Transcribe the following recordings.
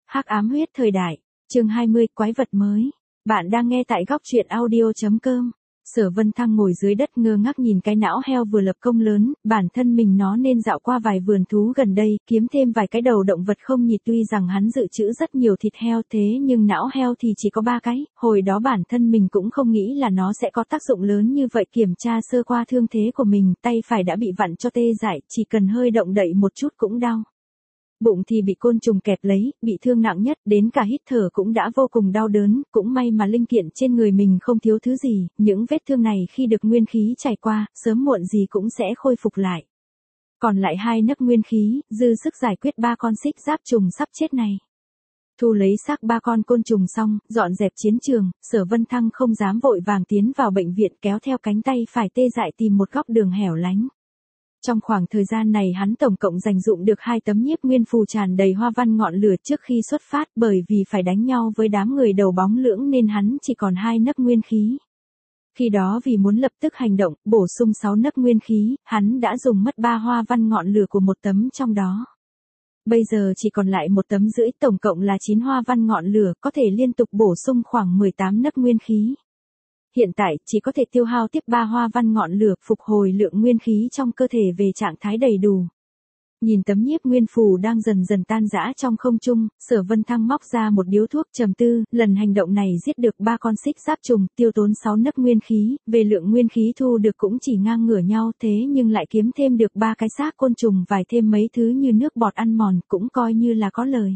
Hắc ám huyết thời đại, chương 20, quái vật mới. Bạn đang nghe tại góc truyện audio.com. Sở Vân Thăng ngồi dưới đất ngơ ngác nhìn cái não heo vừa lập công lớn, bản thân mình nó nên dạo qua vài vườn thú gần đây, kiếm thêm vài cái đầu động vật không nhỉ. Tuy rằng hắn dự trữ rất nhiều thịt heo thế nhưng não heo thì chỉ có 3 cái, hồi đó bản thân mình cũng không nghĩ là nó sẽ có tác dụng lớn như vậy. Kiểm tra sơ qua thương thế của mình, tay phải đã bị vặn cho tê dại, chỉ cần hơi động đậy một chút cũng đau. Bụng thì bị côn trùng kẹp lấy, bị thương nặng nhất, đến cả hít thở cũng đã vô cùng đau đớn, cũng may mà linh kiện trên người mình không thiếu thứ gì, những vết thương này khi được nguyên khí trải qua, sớm muộn gì cũng sẽ khôi phục lại. Còn lại 2 nấc nguyên khí, dư sức giải quyết 3 con xích giáp trùng sắp chết này. Thu lấy xác 3 con côn trùng xong, dọn dẹp chiến trường, Sở Vân Thăng không dám vội vàng tiến vào bệnh viện, kéo theo cánh tay phải tê dại tìm một góc đường hẻo lánh. Trong khoảng thời gian này hắn tổng cộng dành dụm được 2 tấm nhiếp nguyên phù tràn đầy hoa văn ngọn lửa trước khi xuất phát, bởi vì phải đánh nhau với đám người đầu bóng lưỡng nên hắn chỉ còn 2 nấc nguyên khí. Khi đó vì muốn lập tức hành động, bổ sung 6 nấc nguyên khí, hắn đã dùng mất 3 hoa văn ngọn lửa của một tấm trong đó. Bây giờ chỉ còn lại 1 tấm rưỡi, tổng cộng là 9 hoa văn ngọn lửa, có thể liên tục bổ sung khoảng 18 nấc nguyên khí. Hiện tại, chỉ có thể tiêu hao tiếp 3 hoa văn ngọn lửa, phục hồi lượng nguyên khí trong cơ thể về trạng thái đầy đủ. Nhìn tấm nhiếp nguyên phù đang dần dần tan rã trong không trung, Sở Vân Thăng móc ra một điếu thuốc, trầm tư, lần hành động này giết được 3 con xích giáp trùng, tiêu tốn 6 nấc nguyên khí, về lượng nguyên khí thu được cũng chỉ ngang ngửa nhau, thế nhưng lại kiếm thêm được 3 cái xác côn trùng, vài thêm mấy thứ như nước bọt ăn mòn, cũng coi như là có lời.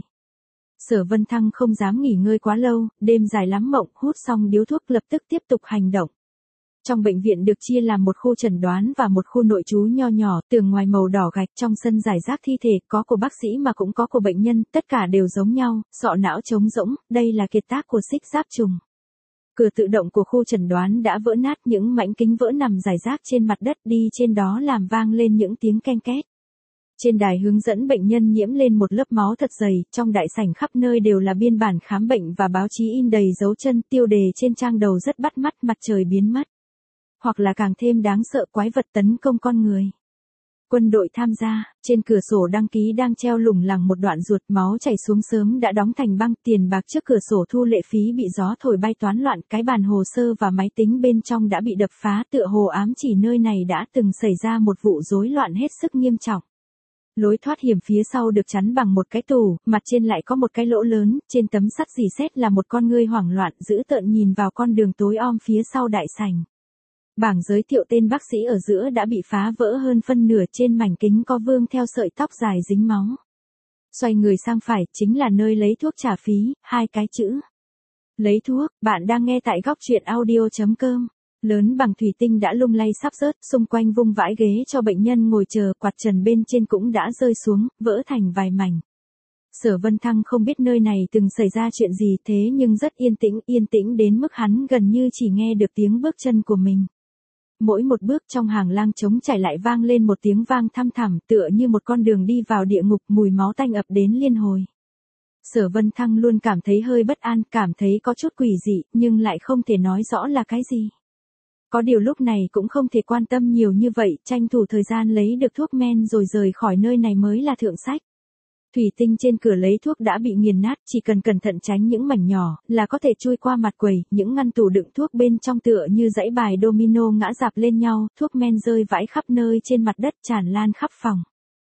Sở Vân Thăng không dám nghỉ ngơi quá lâu, đêm dài lắm mộng, hút xong điếu thuốc lập tức tiếp tục hành động. Trong bệnh viện được chia làm một khu chẩn đoán và một khu nội trú nho nhỏ, tường ngoài màu đỏ gạch, trong sân rải rác thi thể, có của bác sĩ mà cũng có của bệnh nhân, tất cả đều giống nhau, sọ não trống rỗng, đây là kiệt tác của xích giáp trùng. Cửa tự động của khu chẩn đoán đã vỡ nát, những mảnh kính vỡ nằm rải rác trên mặt đất, đi trên đó làm vang lên những tiếng ken két. Trên đài hướng dẫn bệnh nhân nhiễm lên một lớp máu thật dày, trong đại sảnh khắp nơi đều là biên bản khám bệnh và báo chí in đầy dấu chân, tiêu đề trên trang đầu rất bắt mắt, mặt trời biến mất. Hoặc là càng thêm đáng sợ, quái vật tấn công con người. Quân đội tham gia, trên cửa sổ đăng ký đang treo lủng lẳng một đoạn ruột, máu chảy xuống sớm đã đóng thành băng, tiền bạc trước cửa sổ thu lệ phí bị gió thổi bay toán loạn, cái bàn hồ sơ và máy tính bên trong đã bị đập phá, tựa hồ ám chỉ nơi này đã từng xảy ra một vụ rối loạn hết sức nghiêm trọng. Lối thoát hiểm phía sau được chắn bằng một cái tủ, mặt trên lại có một cái lỗ lớn, trên tấm sắt rỉ sét là một con ngươi hoảng loạn dữ tợn nhìn vào con đường tối om phía sau đại sảnh. Bảng giới thiệu tên bác sĩ ở giữa đã bị phá vỡ hơn phân nửa, trên mảnh kính có vương theo sợi tóc dài dính máu. Xoay người sang phải, chính là nơi lấy thuốc trả phí, 2 cái chữ. Lấy thuốc, bạn đang nghe tại góc truyện audio.com. Lớn bằng thủy tinh đã lung lay sắp rớt, xung quanh vung vãi ghế cho bệnh nhân ngồi chờ, quạt trần bên trên cũng đã rơi xuống, vỡ thành vài mảnh. Sở Vân Thăng không biết nơi này từng xảy ra chuyện gì, thế nhưng rất yên tĩnh đến mức hắn gần như chỉ nghe được tiếng bước chân của mình. Mỗi một bước trong hàng lang trống trải lại vang lên một tiếng vang thăm thẳm, tựa như một con đường đi vào địa ngục, mùi máu tanh ập đến liên hồi. Sở Vân Thăng luôn cảm thấy hơi bất an, cảm thấy có chút quỷ dị, nhưng lại không thể nói rõ là cái gì. Có điều lúc này cũng không thể quan tâm nhiều như vậy, tranh thủ thời gian lấy được thuốc men rồi rời khỏi nơi này mới là thượng sách. Thủy tinh trên cửa lấy thuốc đã bị nghiền nát, chỉ cần cẩn thận tránh những mảnh nhỏ, là có thể chui qua mặt quầy, những ngăn tủ đựng thuốc bên trong tựa như dãy bài domino ngã rạp lên nhau, thuốc men rơi vãi khắp nơi trên mặt đất, tràn lan khắp phòng.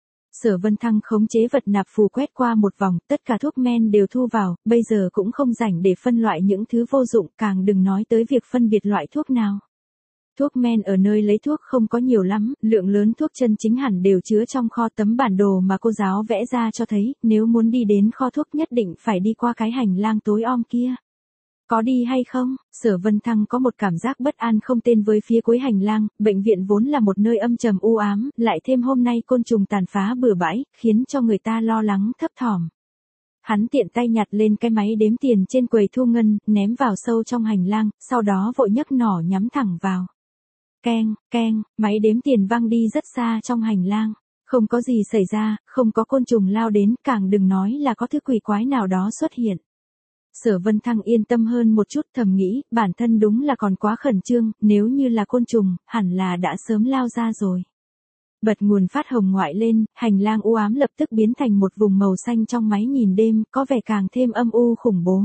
Sở Vân Thăng khống chế vật nạp phù quét qua một vòng, tất cả thuốc men đều thu vào, bây giờ cũng không rảnh để phân loại những thứ vô dụng, càng đừng nói tới việc phân biệt loại thuốc nào. Thuốc men ở nơi lấy thuốc không có nhiều lắm, lượng lớn thuốc chân chính hẳn đều chứa trong kho, tấm bản đồ mà cô giáo vẽ ra cho thấy, nếu muốn đi đến kho thuốc nhất định phải đi qua cái hành lang tối om kia. Có đi hay không? Sở Vân Thăng có một cảm giác bất an không tên với phía cuối hành lang, bệnh viện vốn là một nơi âm trầm u ám, lại thêm hôm nay côn trùng tàn phá bừa bãi, khiến cho người ta lo lắng thấp thỏm. Hắn tiện tay nhặt lên cái máy đếm tiền trên quầy thu ngân, ném vào sâu trong hành lang, sau đó vội nhấc nỏ nhắm thẳng vào. Keng, keng, máy đếm tiền văng đi rất xa trong hành lang. Không có gì xảy ra, không có côn trùng lao đến, càng đừng nói là có thứ quỷ quái nào đó xuất hiện. Sở Vân Thăng yên tâm hơn một chút, thầm nghĩ, bản thân đúng là còn quá khẩn trương, nếu như là côn trùng, hẳn là đã sớm lao ra rồi. Bật nguồn phát hồng ngoại lên, hành lang u ám lập tức biến thành một vùng màu xanh trong máy nhìn đêm, có vẻ càng thêm âm u khủng bố.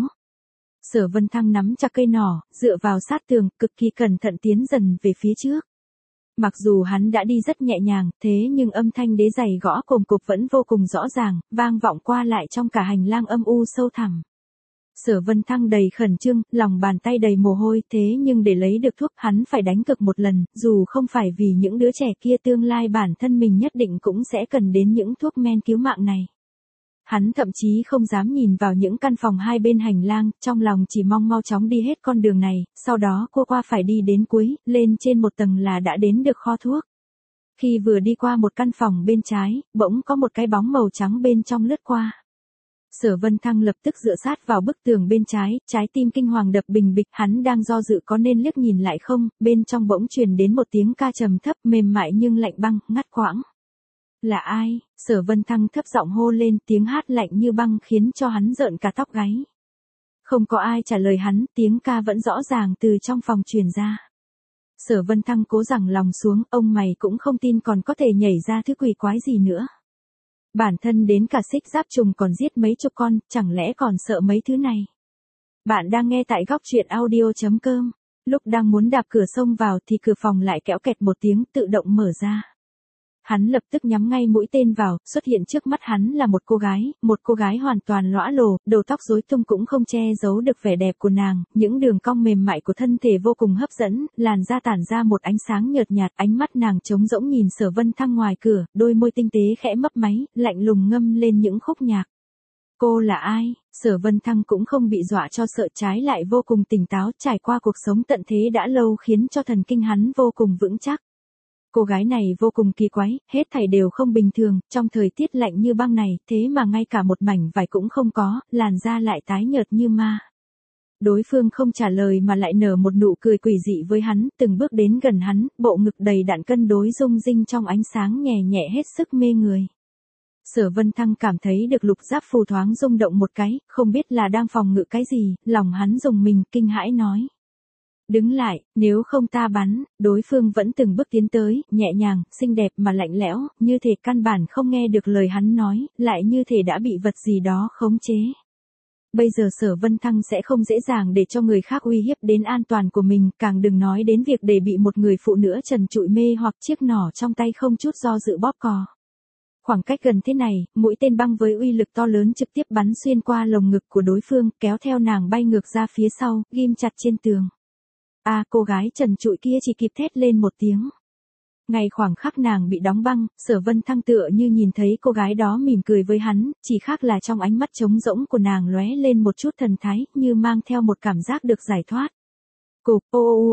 Sở Vân Thăng nắm chặt cây nỏ, dựa vào sát tường, cực kỳ cẩn thận tiến dần về phía trước. Mặc dù hắn đã đi rất nhẹ nhàng, thế nhưng âm thanh đế giày gõ cồm cộp vẫn vô cùng rõ ràng, vang vọng qua lại trong cả hành lang âm u sâu thẳm. Sở Vân Thăng đầy khẩn trương, lòng bàn tay đầy mồ hôi, thế nhưng để lấy được thuốc hắn phải đánh cược một lần, dù không phải vì những đứa trẻ kia tương lai bản thân mình nhất định cũng sẽ cần đến những thuốc men cứu mạng này. Hắn thậm chí không dám nhìn vào những căn phòng hai bên hành lang, trong lòng chỉ mong mau chóng đi hết con đường này, sau đó cô qua phải đi đến cuối, lên trên một tầng là đã đến được kho thuốc. Khi vừa đi qua một căn phòng bên trái, bỗng có một cái bóng màu trắng bên trong lướt qua. Sở Vân Thăng lập tức dựa sát vào bức tường bên trái, trái tim kinh hoàng đập bình bịch, hắn đang do dự có nên liếc nhìn lại không, bên trong bỗng truyền đến một tiếng ca trầm thấp mềm mại nhưng lạnh băng, ngắt quãng. Là ai? Sở Vân Thăng thấp giọng hô lên, tiếng hát lạnh như băng khiến cho hắn rợn cả tóc gáy. Không có ai trả lời hắn, tiếng ca vẫn rõ ràng từ trong phòng truyền ra. Sở Vân Thăng cố giằng lòng xuống, ông mày cũng không tin còn có thể nhảy ra thứ quỷ quái gì nữa. Bản thân đến cả xích giáp trùng còn giết mấy chục con, chẳng lẽ còn sợ mấy thứ này. Bạn đang nghe tại góc truyện audio.com. Lúc đang muốn đạp cửa xông vào thì cửa phòng lại kéo kẹt một tiếng tự động mở ra. Hắn lập tức nhắm ngay mũi tên vào, xuất hiện trước mắt hắn là một cô gái hoàn toàn lõa lồ, đầu tóc rối tung cũng không che giấu được vẻ đẹp của nàng, những đường cong mềm mại của thân thể vô cùng hấp dẫn, làn da tản ra một ánh sáng nhợt nhạt, ánh mắt nàng trống rỗng nhìn Sở Vân Thăng ngoài cửa, đôi môi tinh tế khẽ mấp máy, lạnh lùng ngâm lên những khúc nhạc. Cô là ai? Sở Vân Thăng cũng không bị dọa cho sợ, trái lại vô cùng tỉnh táo, trải qua cuộc sống tận thế đã lâu khiến cho thần kinh hắn vô cùng vững chắc. Cô gái này vô cùng kỳ quái, hết thảy đều không bình thường, trong thời tiết lạnh như băng này, thế mà ngay cả một mảnh vải cũng không có, làn da lại tái nhợt như ma. Đối phương không trả lời mà lại nở một nụ cười quỷ dị với hắn, từng bước đến gần hắn, bộ ngực đầy đặn cân đối rung rinh trong ánh sáng nhẹ nhẹ hết sức mê người. Sở Vân Thăng cảm thấy được lục giáp phù thoáng rung động một cái, không biết là đang phòng ngự cái gì, lòng hắn rùng mình, kinh hãi nói. Đứng lại, nếu không ta bắn, đối phương vẫn từng bước tiến tới, nhẹ nhàng, xinh đẹp mà lạnh lẽo, như thể căn bản không nghe được lời hắn nói, lại như thể đã bị vật gì đó khống chế. Bây giờ Sở Vân Thăng sẽ không dễ dàng để cho người khác uy hiếp đến an toàn của mình, càng đừng nói đến việc để bị một người phụ nữ trần trụi mê hoặc chiếc nỏ trong tay không chút do dự bóp cò. Khoảng cách gần thế này, mũi tên băng với uy lực to lớn trực tiếp bắn xuyên qua lồng ngực của đối phương, kéo theo nàng bay ngược ra phía sau, ghim chặt trên tường. Cô gái trần trụi kia chỉ kịp thét lên một tiếng. Ngay khoảng khắc nàng bị đóng băng, Sở Vân Thăng tựa như nhìn thấy cô gái đó mỉm cười với hắn, chỉ khác là trong ánh mắt trống rỗng của nàng lóe lên một chút thần thái, như mang theo một cảm giác được giải thoát. Cục,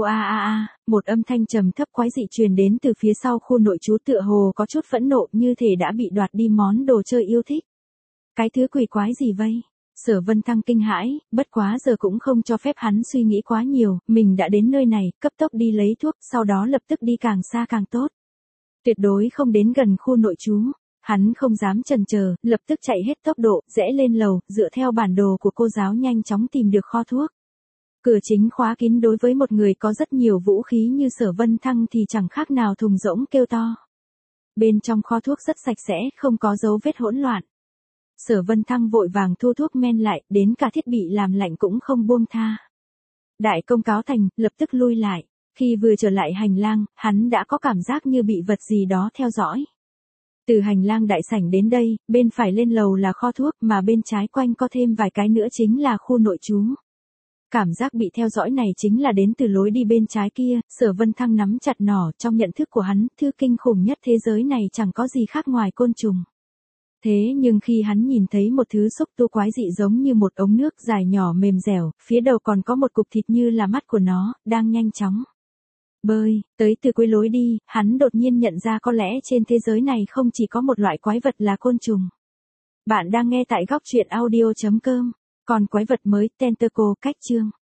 một âm thanh trầm thấp quái dị truyền đến từ phía sau khu nội trú, tựa hồ có chút phẫn nộ, như thể đã bị đoạt đi món đồ chơi yêu thích. Cái thứ quỷ quái gì vậy? Sở Vân Thăng kinh hãi, bất quá giờ cũng không cho phép hắn suy nghĩ quá nhiều, mình đã đến nơi này, cấp tốc đi lấy thuốc, sau đó lập tức đi càng xa càng tốt. Tuyệt đối không đến gần khu nội trú. Hắn không dám chần chờ, lập tức chạy hết tốc độ, rẽ lên lầu, dựa theo bản đồ của cô giáo nhanh chóng tìm được kho thuốc. Cửa chính khóa kín, đối với một người có rất nhiều vũ khí như Sở Vân Thăng thì chẳng khác nào thùng rỗng kêu to. Bên trong kho thuốc rất sạch sẽ, không có dấu vết hỗn loạn. Sở Vân Thăng vội vàng thu thuốc men lại, đến cả thiết bị làm lạnh cũng không buông tha. Đại công cáo thành, lập tức lui lại. Khi vừa trở lại hành lang, hắn đã có cảm giác như bị vật gì đó theo dõi. Từ hành lang đại sảnh đến đây, bên phải lên lầu là kho thuốc, mà bên trái quanh có thêm vài cái nữa chính là khu nội trú. Cảm giác bị theo dõi này chính là đến từ lối đi bên trái kia. Sở Vân Thăng nắm chặt nỏ, trong nhận thức của hắn, thứ kinh khủng nhất thế giới này chẳng có gì khác ngoài côn trùng. Thế nhưng khi hắn nhìn thấy một thứ xúc tu quái dị giống như một ống nước dài nhỏ mềm dẻo, phía đầu còn có một cục thịt như là mắt của nó, đang nhanh chóng bơi tới từ cuối lối đi, hắn đột nhiên nhận ra có lẽ trên thế giới này không chỉ có một loại quái vật là côn trùng. Bạn đang nghe tại góc truyện audio.com. Còn quái vật mới, Tentacle, cách chương.